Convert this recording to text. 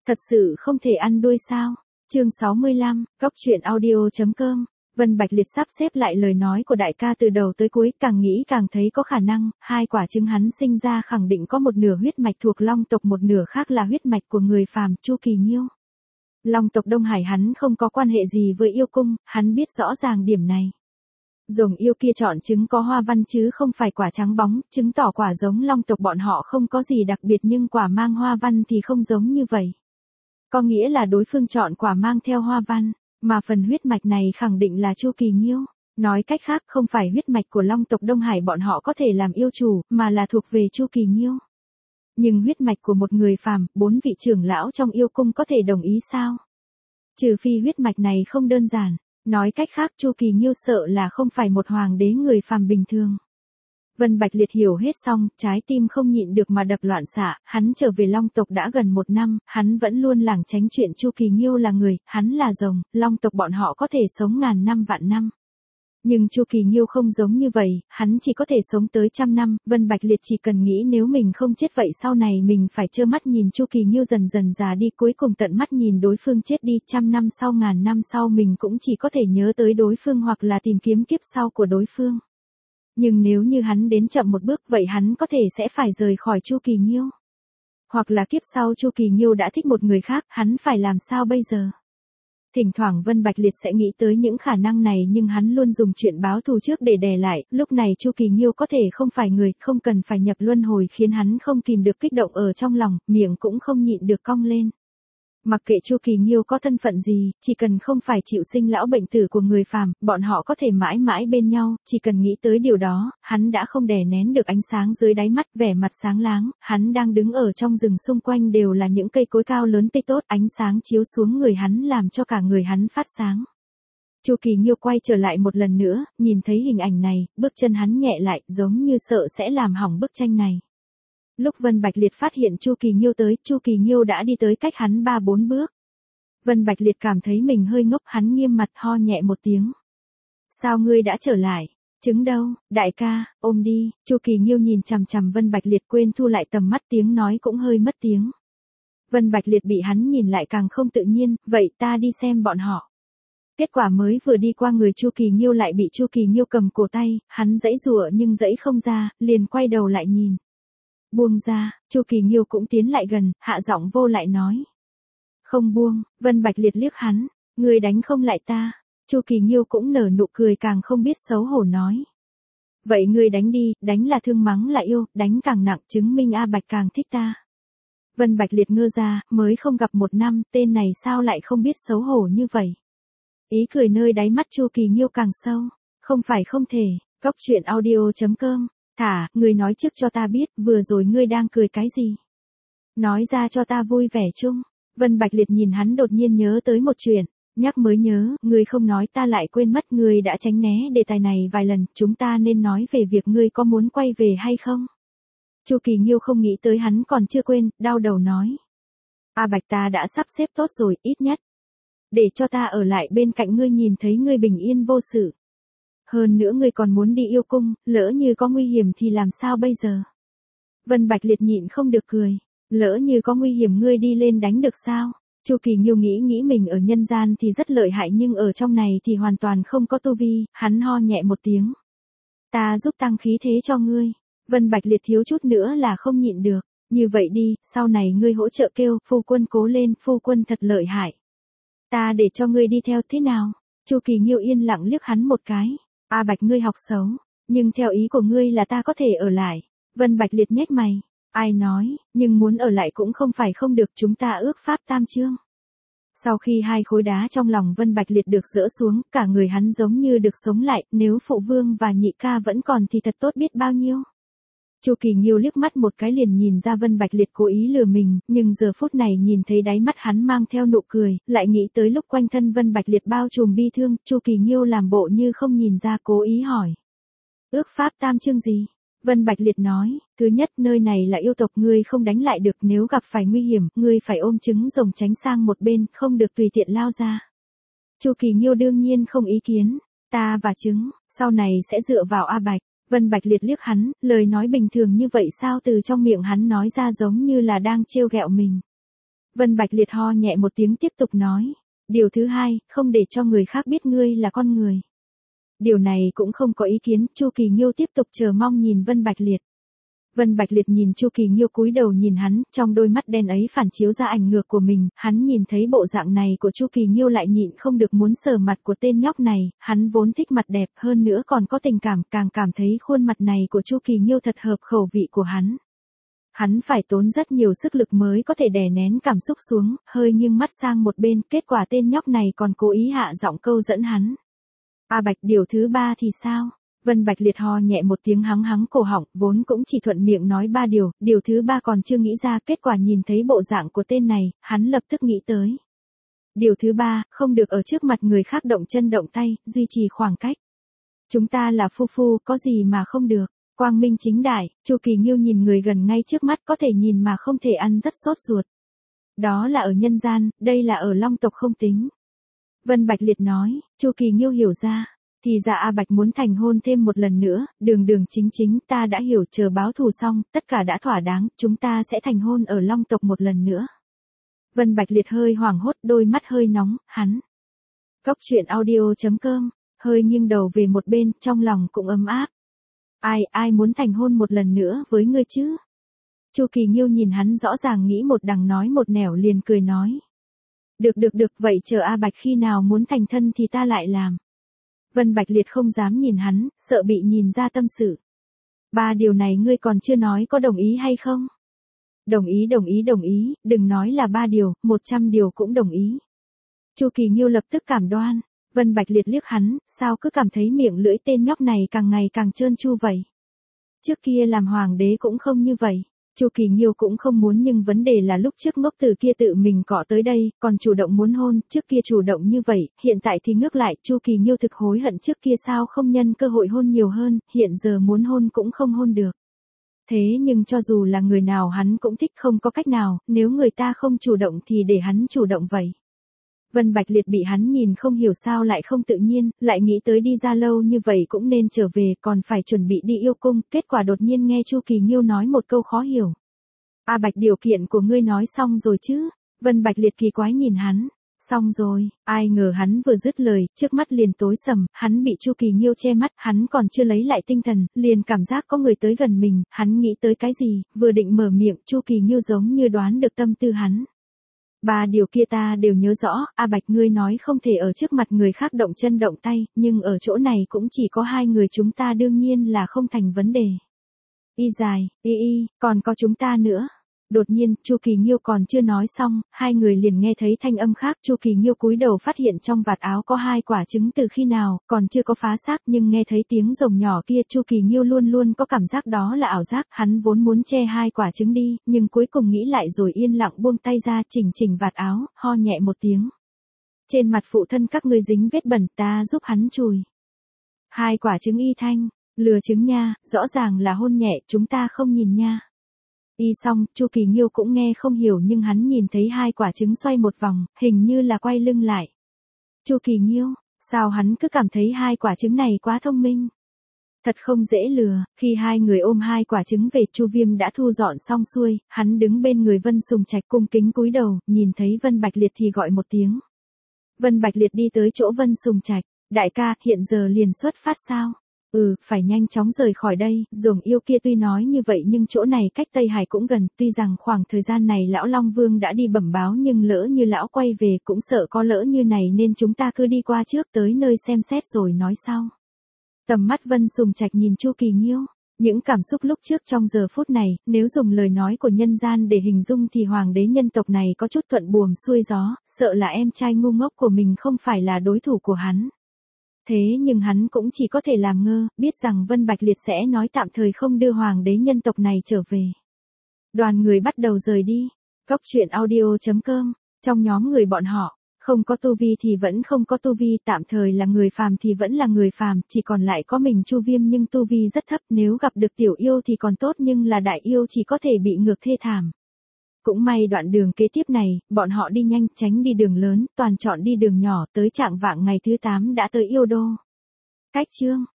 Thật sự không thể ăn đuôi sao? Chương 65, Góc truyện audio.com. Vân Bạch Liệt sắp xếp lại lời nói của đại ca từ đầu tới cuối, càng nghĩ càng thấy có khả năng, hai quả trứng hắn sinh ra khẳng định có một nửa huyết mạch thuộc Long tộc, một nửa khác là huyết mạch của người phàm, Chu Kỳ Nhiêu. Long tộc Đông Hải hắn không có quan hệ gì với yêu cung, hắn biết rõ ràng điểm này. Rồng yêu kia chọn trứng có hoa văn chứ không phải quả trắng bóng, chứng tỏ quả giống Long tộc bọn họ không có gì đặc biệt, nhưng quả mang hoa văn thì không giống như vậy. Có nghĩa là đối phương chọn quả mang theo hoa văn, mà phần huyết mạch này khẳng định là Chu Kỳ Nhiêu. Nói cách khác, không phải huyết mạch của Long tộc Đông Hải bọn họ có thể làm yêu chủ, mà là thuộc về Chu Kỳ Nhiêu. Nhưng huyết mạch của một người phàm, 4 vị trưởng lão trong yêu cung có thể đồng ý sao? Trừ phi huyết mạch này không đơn giản. Nói cách khác, Chu Kỳ Nhiêu sợ là không phải một hoàng đế người phàm bình thường. Vân Bạch Liệt hiểu hết xong, trái tim không nhịn được mà đập loạn xạ, hắn trở về Long tộc đã gần 1 năm, hắn vẫn luôn lảng tránh chuyện Chu Kỳ Nhiêu là người, hắn là rồng, Long tộc bọn họ có thể sống ngàn năm vạn năm. Nhưng Chu Kỳ Nhiêu không giống như vậy, hắn chỉ có thể sống tới 100 năm, Vân Bạch Liệt chỉ cần nghĩ nếu mình không chết vậy sau này mình phải trơ mắt nhìn Chu Kỳ Nhiêu dần dần già đi, cuối cùng tận mắt nhìn đối phương chết đi, 100 năm sau, ngàn năm sau mình cũng chỉ có thể nhớ tới đối phương hoặc là tìm kiếm kiếp sau của đối phương. Nhưng nếu như hắn đến chậm một bước vậy hắn có thể sẽ phải rời khỏi Chu Kỳ Nhiêu. Hoặc là kiếp sau Chu Kỳ Nhiêu đã thích một người khác, hắn phải làm sao bây giờ? Thỉnh thoảng Vân Bạch Liệt sẽ nghĩ tới những khả năng này, nhưng hắn luôn dùng chuyện báo thù trước để đè lại, lúc này Chu Kỳ Nhiêu có thể không phải người, không cần phải nhập luân hồi, khiến hắn không kìm được kích động ở trong lòng, miệng cũng không nhịn được cong lên. Mặc kệ Chu Kỳ Nhiêu có thân phận gì, chỉ cần không phải chịu sinh lão bệnh tử của người phàm, bọn họ có thể mãi mãi bên nhau, chỉ cần nghĩ tới điều đó, hắn đã không đè nén được ánh sáng dưới đáy mắt, vẻ mặt sáng láng, hắn đang đứng ở trong rừng, xung quanh đều là những cây cối cao lớn tươi tốt, ánh sáng chiếu xuống người hắn làm cho cả người hắn phát sáng. Chu Kỳ Nhiêu quay trở lại một lần nữa, nhìn thấy hình ảnh này, bước chân hắn nhẹ lại, giống như sợ sẽ làm hỏng bức tranh này. Lúc Vân Bạch Liệt phát hiện Chu Kỳ Nhiêu tới, Chu Kỳ Nhiêu đã đi tới cách hắn 3-4 bước. Vân Bạch Liệt cảm thấy mình hơi ngốc, hắn nghiêm mặt ho nhẹ một tiếng. Sao ngươi đã trở lại? Trứng đâu, đại ca, ôm đi. Chu Kỳ Nhiêu nhìn chằm chằm Vân Bạch Liệt, quên thu lại tầm mắt, tiếng nói cũng hơi mất tiếng. Vân Bạch Liệt bị hắn nhìn lại càng không tự nhiên, vậy ta đi xem bọn họ. Kết quả mới vừa đi qua người Chu Kỳ Nhiêu lại bị Chu Kỳ Nhiêu cầm cổ tay, hắn giãy giụa nhưng giãy không ra, liền quay đầu lại nhìn. Buông ra, Chu Kỳ Nhiêu cũng tiến lại gần, hạ giọng vô lại nói. Không buông, Vân Bạch Liệt liếc hắn, ngươi đánh không lại ta. Chu Kỳ Nhiêu cũng nở nụ cười càng không biết xấu hổ nói. Vậy ngươi đánh đi, đánh là thương mắng là yêu, đánh càng nặng chứng minh A Bạch càng thích ta. Vân Bạch Liệt ngơ ra, mới không gặp 1 năm, tên này sao lại không biết xấu hổ như vậy. Ý cười nơi đáy mắt Chu Kỳ Nhiêu càng sâu, không phải không thể, Góc truyện audio.com. Thả, ngươi nói trước cho ta biết, vừa rồi ngươi đang cười cái gì? Nói ra cho ta vui vẻ chung. Vân Bạch Liệt nhìn hắn đột nhiên nhớ tới một chuyện, nhắc mới nhớ, ngươi không nói ta lại quên mất, ngươi đã tránh né đề tài này vài lần, chúng ta nên nói về việc ngươi có muốn quay về hay không? Chu Kỳ Nhiêu không nghĩ tới hắn còn chưa quên, đau đầu nói. A Bạch ta đã sắp xếp tốt rồi, ít nhất. Để cho ta ở lại bên cạnh ngươi nhìn thấy ngươi bình yên vô sự. Hơn nữa ngươi còn muốn đi yêu cung, lỡ như có nguy hiểm thì làm sao bây giờ? Vân Bạch Liệt nhịn không được cười. Lỡ như có nguy hiểm ngươi đi lên đánh được sao? Chu Kỳ Nhiêu nghĩ mình ở nhân gian thì rất lợi hại nhưng ở trong này thì hoàn toàn không có tu vi, hắn ho nhẹ một tiếng. Ta giúp tăng khí thế cho ngươi. Vân Bạch Liệt thiếu chút nữa là không nhịn được. Như vậy đi, sau này ngươi hỗ trợ kêu, phu quân cố lên, phu quân thật lợi hại. Ta để cho ngươi đi theo thế nào? Chu Kỳ Nhiêu yên lặng liếc hắn một cái. A Bạch ngươi học xấu, nhưng theo ý của ngươi là ta có thể ở lại. Vân Bạch Liệt nhếch mày, ai nói, nhưng muốn ở lại cũng không phải không được, chúng ta ước pháp tam chương. Sau khi hai khối đá trong lòng Vân Bạch Liệt được dỡ xuống, cả người hắn giống như được sống lại, nếu phụ vương và nhị ca vẫn còn thì thật tốt biết bao nhiêu. Chu Kỳ Nhiêu liếc mắt một cái liền nhìn ra Vân Bạch Liệt cố ý lừa mình, nhưng giờ phút này nhìn thấy đáy mắt hắn mang theo nụ cười, lại nghĩ tới lúc quanh thân Vân Bạch Liệt bao trùm bi thương, Chu Kỳ Nhiêu làm bộ như không nhìn ra, cố ý hỏi. Ước pháp tam chương gì? Vân Bạch Liệt nói, thứ nhất, nơi này là yêu tộc, ngươi không đánh lại được, nếu gặp phải nguy hiểm, ngươi phải ôm trứng rồng tránh sang một bên, không được tùy tiện lao ra. Chu Kỳ Nhiêu đương nhiên không ý kiến, ta và trứng, sau này sẽ dựa vào A Bạch. Vân Bạch Liệt liếc hắn, lời nói bình thường như vậy sao từ trong miệng hắn nói ra giống như là đang trêu ghẹo mình. Vân Bạch Liệt ho nhẹ một tiếng tiếp tục nói. Điều thứ hai, không để cho người khác biết ngươi là con người. Điều này cũng không có ý kiến, Chu Kỳ Nghiêu tiếp tục chờ mong nhìn Vân Bạch Liệt. Vân Bạch Liệt nhìn Chu Kỳ Nghiêu cúi đầu nhìn hắn, trong đôi mắt đen ấy phản chiếu ra ảnh ngược của mình, hắn nhìn thấy bộ dạng này của Chu Kỳ Nghiêu lại nhịn không được muốn sờ mặt của tên nhóc này, hắn vốn thích mặt đẹp hơn nữa còn có tình cảm, càng cảm thấy khuôn mặt này của Chu Kỳ Nghiêu thật hợp khẩu vị của hắn. Hắn phải tốn rất nhiều sức lực mới có thể đè nén cảm xúc xuống, hơi nghiêng mắt sang một bên, kết quả tên nhóc này còn cố ý hạ giọng câu dẫn hắn. A Bạch, điều thứ ba thì sao? Vân Bạch Liệt ho nhẹ một tiếng hắng hắng cổ họng, vốn cũng chỉ thuận miệng nói ba điều thứ ba còn chưa nghĩ ra, kết quả nhìn thấy bộ dạng của tên này, hắn lập tức nghĩ tới. Điều thứ ba, không được ở trước mặt người khác động chân động tay, duy trì khoảng cách. Chúng ta là phu phu, có gì mà không được. Quang minh chính đại, Chu Kỳ Nghiêu nhìn người gần ngay trước mắt có thể nhìn mà không thể ăn rất sốt ruột. Đó là ở nhân gian, đây là ở Long tộc không tính. Vân Bạch Liệt nói, Chu Kỳ Nghiêu hiểu ra. Thì ra A Bạch muốn thành hôn thêm một lần nữa, đường chính ta đã hiểu, chờ báo thù xong, tất cả đã thỏa đáng, chúng ta sẽ thành hôn ở Long tộc một lần nữa. Vân Bạch Liệt hơi hoảng hốt, đôi mắt hơi nóng, hắn. Cốc truyện audio.com, hơi nghiêng đầu về một bên, trong lòng cũng ấm áp. Ai muốn thành hôn một lần nữa với ngươi chứ? Chu Kỳ Nghiêu nhìn hắn rõ ràng nghĩ một đằng nói một nẻo liền cười nói. Được, vậy chờ A Bạch khi nào muốn thành thân thì ta lại làm. Vân Bạch Liệt không dám nhìn hắn, sợ bị nhìn ra tâm sự. Ba điều này ngươi còn chưa nói có đồng ý hay không? Đồng ý, đừng nói là 3 điều, 100 điều cũng đồng ý. Chu Kỳ Nghiêu lập tức cảm đoan. Vân Bạch Liệt liếc hắn, sao cứ cảm thấy miệng lưỡi tên nhóc này càng ngày càng trơn tru vậy? Trước kia làm hoàng đế cũng không như vậy. Chu Kỳ Nghiêu cũng không muốn, nhưng vấn đề là lúc trước ngốc tử kia tự mình cọ tới đây, còn chủ động muốn hôn, trước kia chủ động như vậy, hiện tại thì ngược lại, Chu Kỳ Nghiêu thực hối hận trước kia sao không nhân cơ hội hôn nhiều hơn, hiện giờ muốn hôn cũng không hôn được. Thế nhưng cho dù là người nào hắn cũng thích, không có cách nào, nếu người ta không chủ động thì để hắn chủ động vậy. Vân Bạch Liệt bị hắn nhìn không hiểu sao lại không tự nhiên, lại nghĩ tới đi ra lâu như vậy cũng nên trở về, còn phải chuẩn bị đi yêu cung, kết quả đột nhiên nghe Chu Kỳ Nghiêu nói một câu khó hiểu. A Bạch, điều kiện của ngươi nói xong rồi chứ? Vân Bạch Liệt kỳ quái nhìn hắn. Xong rồi, ai ngờ hắn vừa dứt lời, trước mắt liền tối sầm, hắn bị Chu Kỳ Nghiêu che mắt, hắn còn chưa lấy lại tinh thần, liền cảm giác có người tới gần mình, hắn nghĩ tới cái gì, vừa định mở miệng, Chu Kỳ Nghiêu giống như đoán được tâm tư hắn. 3 điều kia ta đều nhớ rõ, A Bạch, ngươi nói không thể ở trước mặt người khác động chân động tay, nhưng ở chỗ này cũng chỉ có 2 người chúng ta, đương nhiên là không thành vấn đề. Y dài, còn có chúng ta nữa. Đột nhiên, Chu Kỳ Nghiêu còn chưa nói xong, 2 người liền nghe thấy thanh âm khác. Chu Kỳ Nghiêu cúi đầu phát hiện trong vạt áo có 2 quả trứng, từ khi nào, còn chưa có phá xác, nhưng nghe thấy tiếng rồng nhỏ kia, Chu Kỳ Nghiêu luôn luôn có cảm giác đó là ảo giác, hắn vốn muốn che 2 quả trứng đi, nhưng cuối cùng nghĩ lại rồi yên lặng buông tay ra, chỉnh vạt áo, ho nhẹ một tiếng. Trên mặt phụ thân các ngươi dính vết bẩn, ta giúp hắn chùi. 2 quả trứng y thanh, lừa trứng nha, rõ ràng là hôn nhẹ, chúng ta không nhìn nha. Y xong, Chu Kỳ Nghiêu cũng nghe không hiểu, nhưng hắn nhìn thấy 2 quả trứng xoay một vòng, hình như là quay lưng lại. Chu Kỳ Nghiêu, sao hắn cứ cảm thấy 2 quả trứng này quá thông minh? Thật không dễ lừa. Khi 2 người ôm 2 quả trứng về, Chu Viêm đã thu dọn xong xuôi, hắn đứng bên người Vân Sùng Trạch cung kính cúi đầu, nhìn thấy Vân Bạch Liệt thì gọi một tiếng. Vân Bạch Liệt đi tới chỗ Vân Sùng Trạch. Đại ca, hiện giờ liền xuất phát sao? Phải nhanh chóng rời khỏi đây. Dường yêu kia tuy nói như vậy nhưng chỗ này cách Tây Hải cũng gần, tuy rằng khoảng thời gian này lão Long Vương đã đi bẩm báo, nhưng lỡ như lão quay về cũng sợ có lỡ như này, nên chúng ta cứ đi qua trước, tới nơi xem xét rồi nói sau. Tầm mắt Vân Sùng Trạch nhìn Chu Kỳ Nghiêu, những cảm xúc lúc trước trong giờ phút này, nếu dùng lời nói của nhân gian để hình dung thì hoàng đế nhân tộc này có chút thuận buồm xuôi gió, sợ là em trai ngu ngốc của mình không phải là đối thủ của hắn. Thế nhưng hắn cũng chỉ có thể làm ngơ, biết rằng Vân Bạch Liệt sẽ nói tạm thời không đưa hoàng đế nhân tộc này trở về. Đoàn người bắt đầu rời đi. Cốc truyện audio.com, trong nhóm người bọn họ, không có tu vi thì vẫn không có tu vi, tạm thời là người phàm thì vẫn là người phàm, chỉ còn lại có mình Chu Viêm nhưng tu vi rất thấp, nếu gặp được tiểu yêu thì còn tốt, nhưng là đại yêu chỉ có thể bị ngược thê thảm. Cũng may đoạn đường kế tiếp này, bọn họ đi nhanh, tránh đi đường lớn, toàn chọn đi đường nhỏ, tới trạng vạng ngày thứ 8 đã tới yêu đô. Cách chương